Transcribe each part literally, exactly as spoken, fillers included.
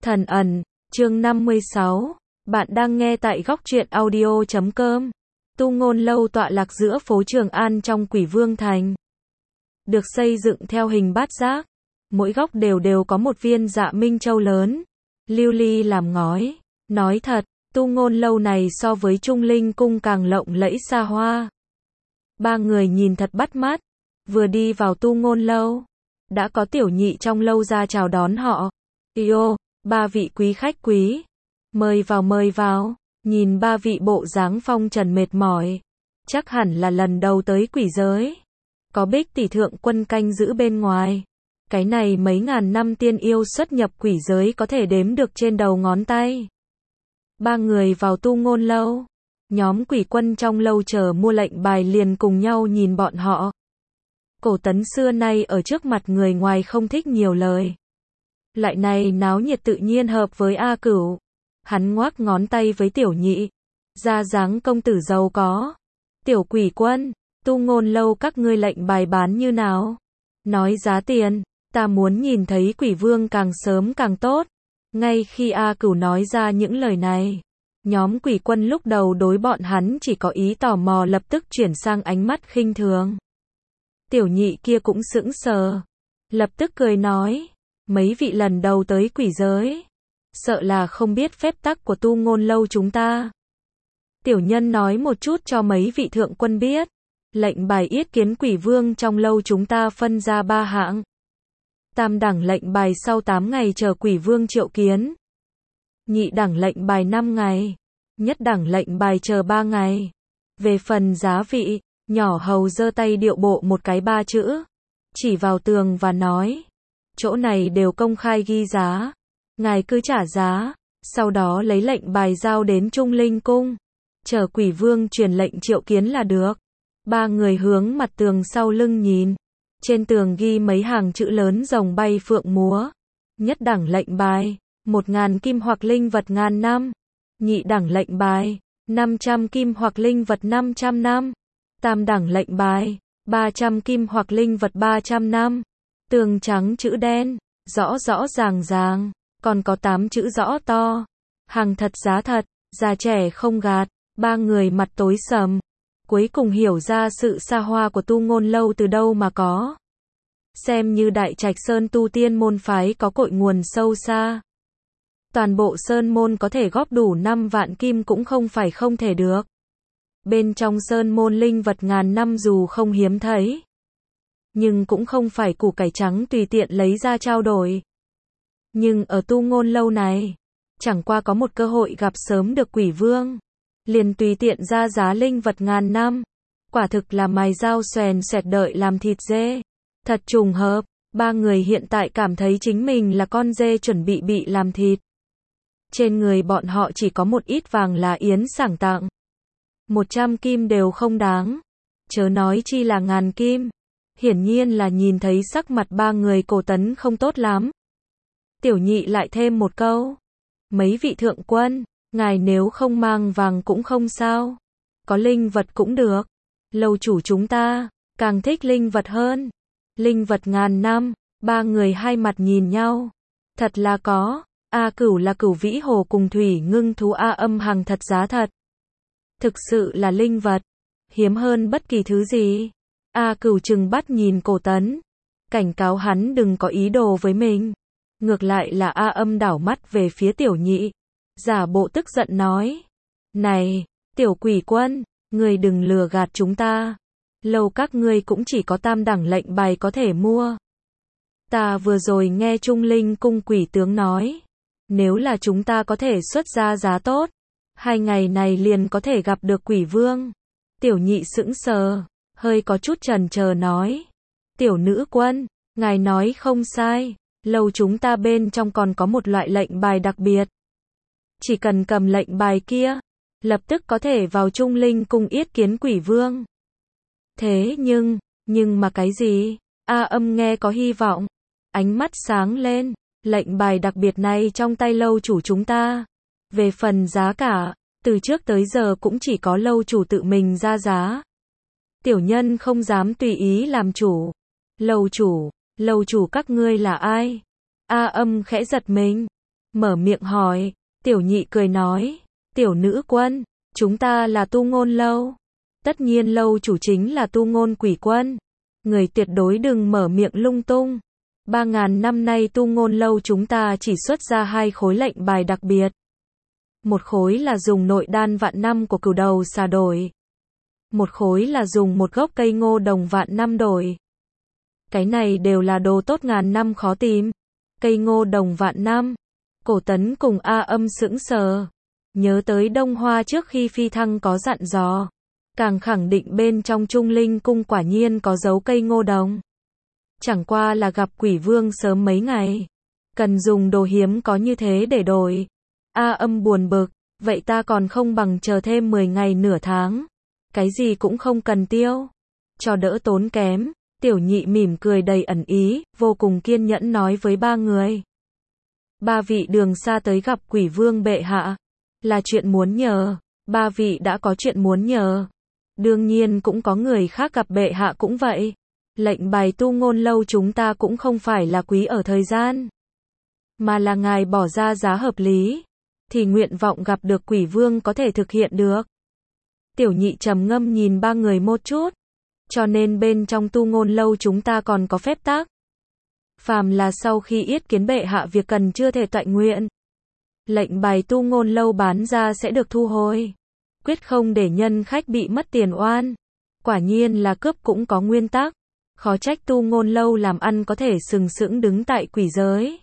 Thần ẩn, chương năm mươi sáu. Bạn đang nghe tại góc truyện audio chấm com. Tu Ngôn Lâu tọa lạc giữa phố Trường An trong Quỷ Vương Thành. Được xây dựng theo hình bát giác. Mỗi góc đều đều có một viên Dạ Minh Châu lớn. Lưu ly làm ngói. Nói thật, Tu Ngôn Lâu này so với Trung Linh Cung càng lộng lẫy xa hoa. Ba người nhìn thật bắt mắt. Vừa đi vào Tu Ngôn Lâu, đã có tiểu nhị trong lâu ra chào đón họ. Yêu, ba vị quý khách quý. Mời vào mời vào. Nhìn ba vị bộ dáng phong trần mệt mỏi. Chắc hẳn là lần đầu tới quỷ giới. Có Bích tỷ thượng quân canh giữ bên ngoài. Cái này mấy ngàn năm tiên yêu xuất nhập quỷ giới có thể đếm được trên đầu ngón tay. Ba người vào Tu Ngôn Lâu. Nhóm quỷ quân trong lâu chờ mua lệnh bài liền cùng nhau nhìn bọn họ. Cổ Tấn xưa nay ở trước mặt người ngoài không thích nhiều lời. Lại này náo nhiệt tự nhiên hợp với A Cửu. Hắn ngoác ngón tay với tiểu nhị. Ra dáng công tử giàu có. Tiểu quỷ quân, Tu Ngôn Lâu các ngươi lệnh bài bán như nào? Nói giá tiền, ta muốn nhìn thấy quỷ vương càng sớm càng tốt. Ngay khi A Cửu nói ra những lời này, nhóm quỷ quân lúc đầu đối bọn hắn chỉ có ý tò mò lập tức chuyển sang ánh mắt khinh thường. Tiểu nhị kia cũng sững sờ. Lập tức cười nói. Mấy vị lần đầu tới quỷ giới. Sợ là không biết phép tắc của Tu Ngôn Lâu chúng ta. Tiểu nhân nói một chút cho mấy vị thượng quân biết. Lệnh bài yết kiến quỷ vương trong lâu chúng ta phân ra ba hạng. Tam đẳng lệnh bài sau tám ngày chờ quỷ vương triệu kiến. Nhị đẳng lệnh bài năm ngày. Nhất đẳng lệnh bài chờ ba ngày. Về phần giá vị, nhỏ hầu giơ tay điệu bộ một cái ba chữ. Chỉ vào tường và nói. Chỗ này đều công khai ghi giá. Ngài cứ trả giá. Sau đó lấy lệnh bài giao đến Trung Linh Cung. Chờ quỷ vương truyền lệnh triệu kiến là được. Ba người hướng mặt tường sau lưng nhìn. Trên tường ghi mấy hàng chữ lớn rồng bay phượng múa. Nhất đẳng lệnh bài. Một ngàn kim hoặc linh vật ngàn năm. Nhị đẳng lệnh bài. Năm trăm kim hoặc linh vật năm trăm năm. Tam đẳng lệnh bài. Ba trăm kim hoặc linh vật ba trăm năm. Tường trắng chữ đen. Rõ rõ ràng ràng. Còn có tám chữ rõ to. Hàng thật giá thật. Già trẻ không gạt. Ba người mặt tối sầm. Cuối cùng hiểu ra sự xa hoa của Tu Ngôn Lâu từ đâu mà có. Xem như Đại Trạch Sơn tu tiên môn phái có cội nguồn sâu xa. Toàn bộ sơn môn có thể góp đủ năm vạn kim cũng không phải không thể được. Bên trong sơn môn linh vật ngàn năm dù không hiếm thấy, nhưng cũng không phải củ cải trắng tùy tiện lấy ra trao đổi. Nhưng ở Tu Ngôn Lâu này, chẳng qua có một cơ hội gặp sớm được quỷ vương, liền tùy tiện ra giá linh vật ngàn năm. Quả thực là mài dao xoèn xoẹt đợi làm thịt dê. Thật trùng hợp, ba người hiện tại cảm thấy chính mình là con dê chuẩn bị bị làm thịt. Trên người bọn họ chỉ có một ít vàng là yến sảng tặng. Một trăm kim đều không đáng. Chớ nói chi là ngàn kim. Hiển nhiên là nhìn thấy sắc mặt ba người Cổ Tấn không tốt lắm. Tiểu nhị lại thêm một câu. Mấy vị thượng quân, ngài nếu không mang vàng cũng không sao. Có linh vật cũng được. Lâu chủ chúng ta, càng thích linh vật hơn. Linh vật ngàn năm, ba người hai mặt nhìn nhau. Thật là có. A Cửu là Cửu Vĩ Hồ cùng thủy ngưng thú A Âm hàng thật giá thật. Thực sự là linh vật. Hiếm hơn bất kỳ thứ gì. A Cửu trừng bắt nhìn Cổ Tấn. Cảnh cáo hắn đừng có ý đồ với mình. Ngược lại là A Âm đảo mắt về phía tiểu nhị. Giả bộ tức giận nói. Này, tiểu quỷ quân, ngươi đừng lừa gạt chúng ta. Lâu các ngươi cũng chỉ có tam đẳng lệnh bài có thể mua. Ta vừa rồi nghe Trung Linh Cung quỷ tướng nói. Nếu là chúng ta có thể xuất ra giá tốt, hai ngày này liền có thể gặp được quỷ vương. Tiểu nhị sững sờ, hơi có chút chần chờ nói. Tiểu nữ quân, ngài nói không sai, lâu chúng ta bên trong còn có một loại lệnh bài đặc biệt. Chỉ cần cầm lệnh bài kia, lập tức có thể vào Trung Linh Cung yết kiến quỷ vương. Thế nhưng, nhưng mà cái gì? A Âm nghe có hy vọng, ánh mắt sáng lên. Lệnh bài đặc biệt này trong tay lâu chủ chúng ta. Về phần giá cả, từ trước tới giờ cũng chỉ có lâu chủ tự mình ra giá. Tiểu nhân không dám tùy ý làm chủ. Lâu chủ, lâu chủ các ngươi là ai? A Âm khẽ giật mình. mở miệng hỏi. Tiểu nhị cười nói, tiểu nữ quân, chúng ta là Tu Ngôn Lâu. Tất nhiên lâu chủ chính là Tu Ngôn Quỷ Quân. Người tuyệt đối đừng mở miệng lung tung. Ba ngàn năm nay Tu Ngôn Lâu chúng ta chỉ xuất ra hai khối lệnh bài đặc biệt. Một khối là dùng nội đan vạn năm của cửu đầu xà đổi. Một khối là dùng một gốc cây ngô đồng vạn năm đổi. Cái này đều là đồ tốt ngàn năm khó tìm. Cây ngô đồng vạn năm. Cổ Tấn cùng A Âm sững sờ. Nhớ tới Đông Hoa trước khi phi thăng có dặn dò. Càng khẳng định bên trong Trung Linh cung quả nhiên có dấu cây ngô đồng. Chẳng qua là gặp quỷ vương sớm mấy ngày. Cần dùng đồ hiếm có như thế để đổi. A Âm buồn bực, vậy ta còn không bằng chờ thêm mười ngày nửa tháng. Cái gì cũng không cần tiêu. Cho đỡ tốn kém, tiểu nhị mỉm cười đầy ẩn ý, vô cùng kiên nhẫn nói với ba người. Ba vị đường xa tới gặp quỷ vương bệ hạ. Là chuyện muốn nhờ, ba vị đã có chuyện muốn nhờ. Đương nhiên cũng có người khác gặp bệ hạ cũng vậy. Lệnh bài Tu Ngôn Lâu chúng ta cũng không phải là quý ở thời gian. Mà là ngài bỏ ra giá hợp lý. Thì nguyện vọng gặp được quỷ vương có thể thực hiện được. Tiểu nhị trầm ngâm nhìn ba người một chút. Cho nên bên trong Tu Ngôn Lâu chúng ta còn có phép tắc. Phàm là sau khi yết kiến bệ hạ việc cần chưa thể toại nguyện. Lệnh bài Tu Ngôn Lâu bán ra sẽ được thu hồi. Quyết không để nhân khách bị mất tiền oan. Quả nhiên là cướp cũng có nguyên tắc. Khó trách Tu Ngôn Lâu làm ăn có thể sừng sững đứng tại quỷ giới.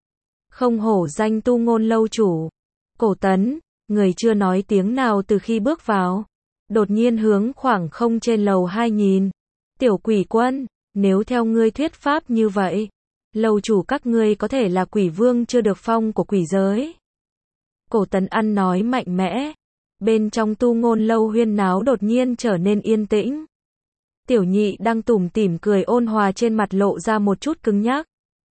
Không hổ danh Tu Ngôn Lâu chủ. Cổ Tấn, người chưa nói tiếng nào từ khi bước vào. Đột nhiên hướng khoảng không trên lầu hai nhìn. Tiểu quỷ quân, nếu theo ngươi thuyết pháp như vậy, lâu chủ các ngươi có thể là quỷ vương chưa được phong của quỷ giới. Cổ Tấn ăn nói mạnh mẽ. Bên trong Tu Ngôn Lâu huyên náo đột nhiên trở nên yên tĩnh. Tiểu nhị đang tủm tỉm cười ôn hòa trên mặt lộ ra một chút cứng nhắc.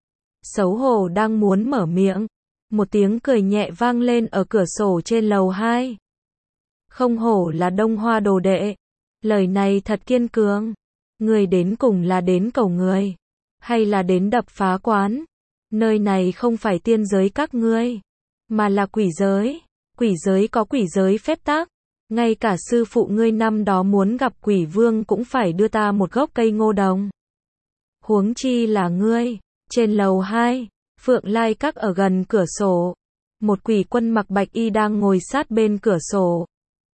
Xấu hổ đang muốn mở miệng. Một tiếng cười nhẹ vang lên ở cửa sổ trên lầu hai. Không hổ là Đông Hoa đồ đệ. Lời này thật kiên cường. Người đến cùng là đến cầu người. Hay là đến đập phá quán. Nơi này không phải tiên giới các ngươi. Mà là quỷ giới. Quỷ giới có quỷ giới phép tắc. Ngay cả sư phụ ngươi năm đó muốn gặp quỷ vương cũng phải đưa ta một gốc cây ngô đồng. Huống chi là ngươi. Trên lầu hai, Phượng Lai Các ở gần cửa sổ. Một quỷ quân mặc bạch y đang ngồi sát bên cửa sổ.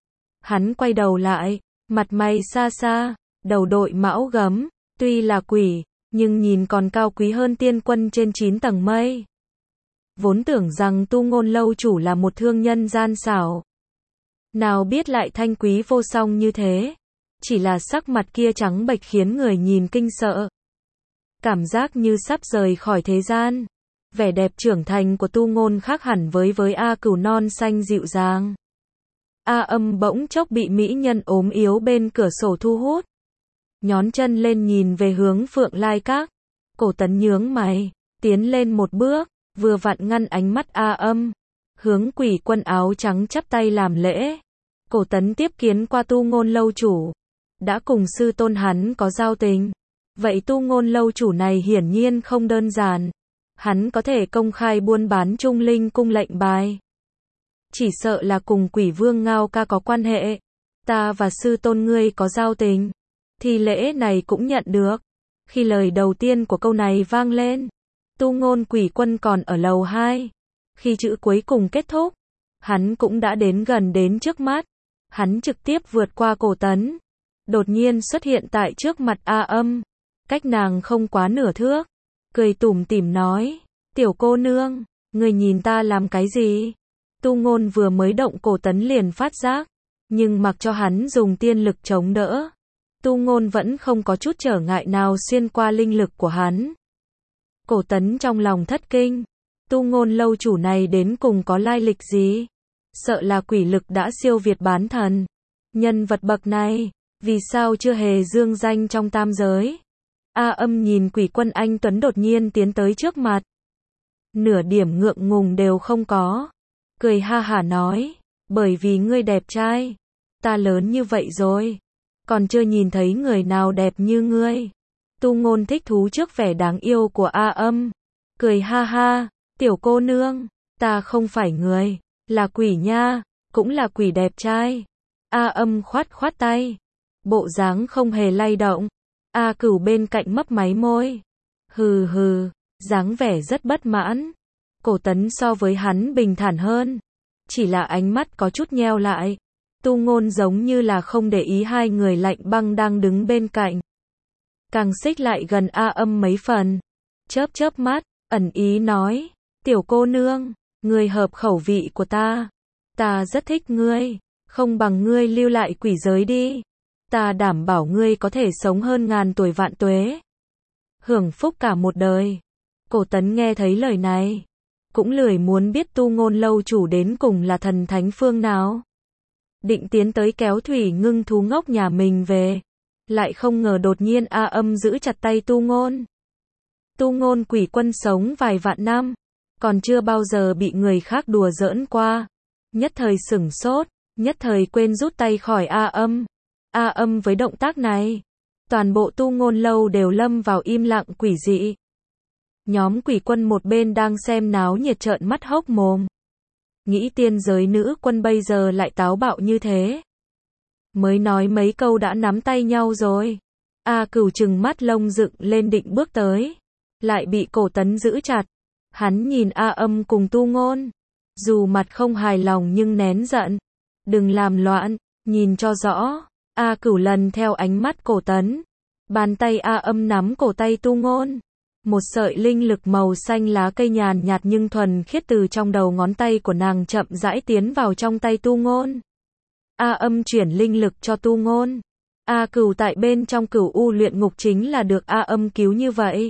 Hắn quay đầu lại, mặt mày xa xa, đầu đội mão gấm. Tuy là quỷ, nhưng nhìn còn cao quý hơn tiên quân trên chín tầng mây. Vốn tưởng rằng Tu Ngôn Lâu chủ là một thương nhân gian xảo. Nào biết lại thanh quý vô song như thế. Chỉ là sắc mặt kia trắng bệch khiến người nhìn kinh sợ. Cảm giác như sắp rời khỏi thế gian. Vẻ đẹp trưởng thành của Tu Ngôn khác hẳn với với A Cửu non xanh dịu dàng. A Âm bỗng chốc bị mỹ nhân ốm yếu bên cửa sổ thu hút. Nhón chân lên nhìn về hướng Phượng Lai Các. Cổ Tấn nhướng mày, tiến lên một bước, vừa vặn ngăn ánh mắt A Âm. Hướng quỷ quân áo trắng chắp tay làm lễ. Cổ Tấn tiếp kiến qua Tu Ngôn Lâu chủ. Đã cùng sư tôn hắn có giao tình. Vậy Tu Ngôn Lâu chủ này hiển nhiên không đơn giản. Hắn có thể công khai buôn bán Trung Linh cung lệnh bài. Chỉ sợ là cùng quỷ vương Ngao Ca có quan hệ. Ta và sư tôn ngươi có giao tình. Thì lễ này cũng nhận được. Khi lời đầu tiên của câu này vang lên, Tu Ngôn quỷ quân còn ở lầu hai. Khi chữ cuối cùng kết thúc, hắn cũng đã đến gần đến trước mắt. Hắn trực tiếp vượt qua Cổ Tấn. Đột nhiên xuất hiện tại trước mặt A Âm. Cách nàng không quá nửa thước. Cười tủm tỉm nói, tiểu cô nương, người nhìn ta làm cái gì? Tu Ngôn vừa mới động Cổ Tấn liền phát giác. Nhưng mặc cho hắn dùng tiên lực chống đỡ. Tu Ngôn vẫn không có chút trở ngại nào xuyên qua linh lực của hắn. Cổ Tấn trong lòng thất kinh. Tu Ngôn Lâu chủ này đến cùng có lai lịch gì? Sợ là quỷ lực đã siêu việt bán thần. Nhân vật bậc này, vì sao chưa hề dương danh trong tam giới? A Âm nhìn quỷ quân anh tuấn đột nhiên tiến tới trước mặt. Nửa điểm ngượng ngùng đều không có. Cười ha hả nói, bởi vì ngươi đẹp trai. Ta lớn như vậy rồi. Còn chưa nhìn thấy người nào đẹp như ngươi. Tu Ngôn thích thú trước vẻ đáng yêu của A Âm. Cười ha ha, tiểu cô nương, Ta không phải người, là quỷ nha, cũng là quỷ đẹp trai. A Âm khoát khoát tay, bộ dáng không hề lay động. A Cửu bên cạnh mấp máy môi. Hừ hừ, dáng vẻ rất bất mãn. Cổ Tấn so với hắn bình thản hơn, chỉ là ánh mắt có chút nheo lại. Tu Ngôn giống như là không để ý hai người lạnh băng đang đứng bên cạnh. Càng xích lại gần A Âm mấy phần, chớp chớp mắt, ẩn ý nói, tiểu cô nương, ngươi hợp khẩu vị của ta. Ta rất thích ngươi, không bằng ngươi lưu lại quỷ giới đi. Ta đảm bảo ngươi có thể sống hơn ngàn tuổi vạn tuế, hưởng phúc cả một đời. Cổ Tấn nghe thấy lời này, cũng lười muốn biết Tu Ngôn lâu chủ đến cùng là thần thánh phương nào. Định tiến tới kéo Thủy Ngưng thú ngốc nhà mình về, lại không ngờ đột nhiên A Âm giữ chặt tay Tu Ngôn. Tu Ngôn quỷ quân sống vài vạn năm, còn chưa bao giờ bị người khác đùa giỡn qua. Nhất thời sửng sốt, nhất thời quên rút tay khỏi A Âm. A Âm với động tác này, toàn bộ Tu Ngôn lâu đều lâm vào im lặng quỷ dị. Nhóm quỷ quân một bên đang xem náo nhiệt trợn mắt hốc mồm. Nghĩ tiên giới nữ quân bây giờ lại táo bạo như thế. Mới nói mấy câu đã nắm tay nhau rồi. A Cửu trừng mắt lông dựng lên định bước tới, lại bị Cổ Tấn giữ chặt. Hắn nhìn A Âm cùng Tu Ngôn, dù mặt không hài lòng nhưng nén giận. Đừng làm loạn, nhìn cho rõ. A Cửu lần theo ánh mắt Cổ Tấn, bàn tay A Âm nắm cổ tay Tu Ngôn. Một sợi linh lực màu xanh lá cây nhàn nhạt nhưng thuần khiết từ trong đầu ngón tay của nàng chậm rãi tiến vào trong tay Tu Ngôn. A Âm chuyển linh lực cho Tu Ngôn. A Cửu tại bên trong Cửu U luyện ngục chính là được A Âm cứu như vậy.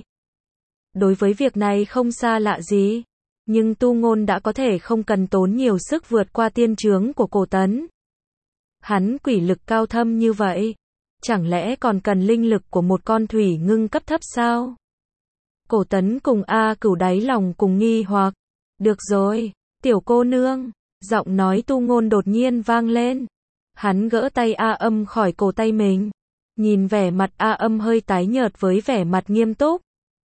Đối với việc này không xa lạ gì, nhưng Tu Ngôn đã có thể không cần tốn nhiều sức vượt qua tiên chướng của Cổ Tấn. Hắn quỷ lực cao thâm như vậy, chẳng lẽ còn cần linh lực của một con Thủy Ngưng cấp thấp sao? Cổ Tấn cùng A Cửu đáy lòng cùng nghi hoặc. Được rồi, tiểu cô nương, giọng nói Tu Ngôn đột nhiên vang lên. Hắn gỡ tay A Âm khỏi cổ tay mình, nhìn vẻ mặt A Âm hơi tái nhợt với vẻ mặt nghiêm túc.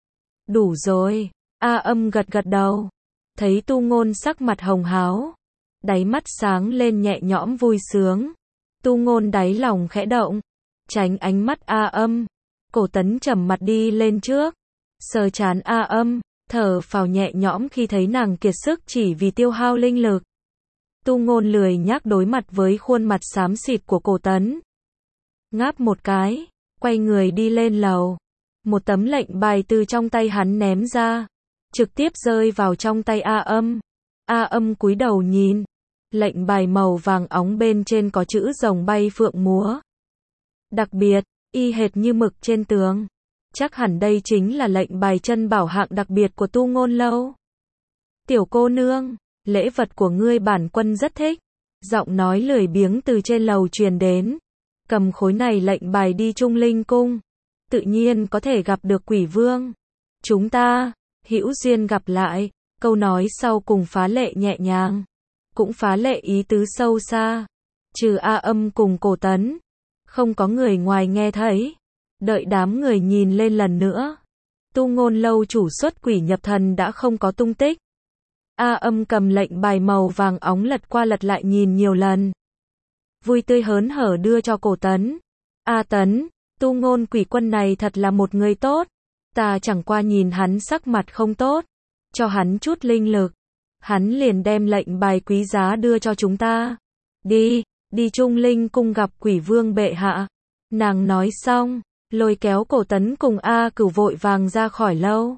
Đủ rồi, A Âm gật gật đầu, thấy Tu Ngôn sắc mặt hồng háo, đáy mắt sáng lên nhẹ nhõm vui sướng. Tu Ngôn đáy lòng khẽ động, tránh ánh mắt A Âm. Cổ Tấn trầm mặt đi lên trước, sờ trán A Âm, thở phào nhẹ nhõm khi thấy nàng kiệt sức chỉ vì tiêu hao linh lực. Tu Ngôn lười nhác đối mặt với khuôn mặt xám xịt của Cổ Tấn. Ngáp một cái, quay người đi lên lầu. Một tấm lệnh bài từ trong tay hắn ném ra, trực tiếp rơi vào trong tay A Âm. A Âm cúi đầu nhìn, lệnh bài màu vàng óng bên trên có chữ rồng bay phượng múa. Đặc biệt, y hệt như mực trên tường. Chắc hẳn đây chính là lệnh bài chân bảo hạng đặc biệt của Tu Ngôn lâu. Tiểu cô nương, lễ vật của ngươi bản quân rất thích. Giọng nói lười biếng từ trên lầu truyền đến. Cầm khối này lệnh bài đi Trung Linh cung, tự nhiên có thể gặp được quỷ vương. Chúng ta, hữu duyên gặp lại. Câu nói sau cùng phá lệ nhẹ nhàng, cũng phá lệ ý tứ sâu xa. Trừ A Âm cùng Cổ Tấn, không có người ngoài nghe thấy. Đợi đám người nhìn lên lần nữa, Tu Ngôn lâu chủ xuất quỷ nhập thần đã không có tung tích. A Âm cầm lệnh bài màu vàng óng lật qua lật lại nhìn nhiều lần, vui tươi hớn hở đưa cho Cổ Tấn. A Tấn, Tu Ngôn quỷ quân này thật là một người tốt. Ta chẳng qua nhìn hắn sắc mặt không tốt, cho hắn chút linh lực, hắn liền đem lệnh bài quý giá đưa cho chúng ta. Đi, đi Trung Linh cung gặp quỷ vương bệ hạ. Nàng nói xong, lôi kéo Cổ Tấn cùng A Cửu vội vàng ra khỏi lâu.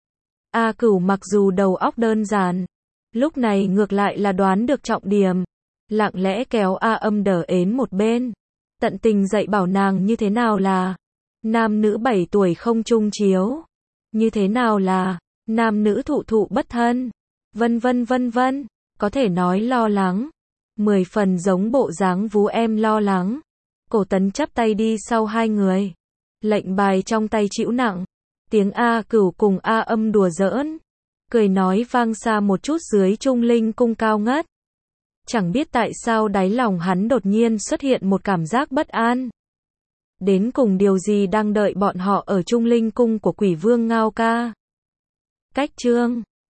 A Cửu mặc dù đầu óc đơn giản, lúc này ngược lại là đoán được trọng điểm, lặng lẽ kéo A Âm đỡ ến một bên, tận tình dạy bảo nàng như thế nào là nam nữ bảy tuổi không chung chiếu, như thế nào là nam nữ thụ thụ bất thân, vân vân vân vân, có thể nói lo lắng, mười phần giống bộ dáng vú em lo lắng. Cổ Tấn chắp tay đi sau hai người, lệnh bài trong tay chịu nặng, tiếng A Cửu cùng A Âm đùa giỡn, cười nói vang xa một chút dưới Trung Linh cung cao ngất. Chẳng biết tại sao đáy lòng hắn đột nhiên xuất hiện một cảm giác bất an. Đến cùng điều gì đang đợi bọn họ ở Trung Linh cung của quỷ vương Ngao Ca. Cách chương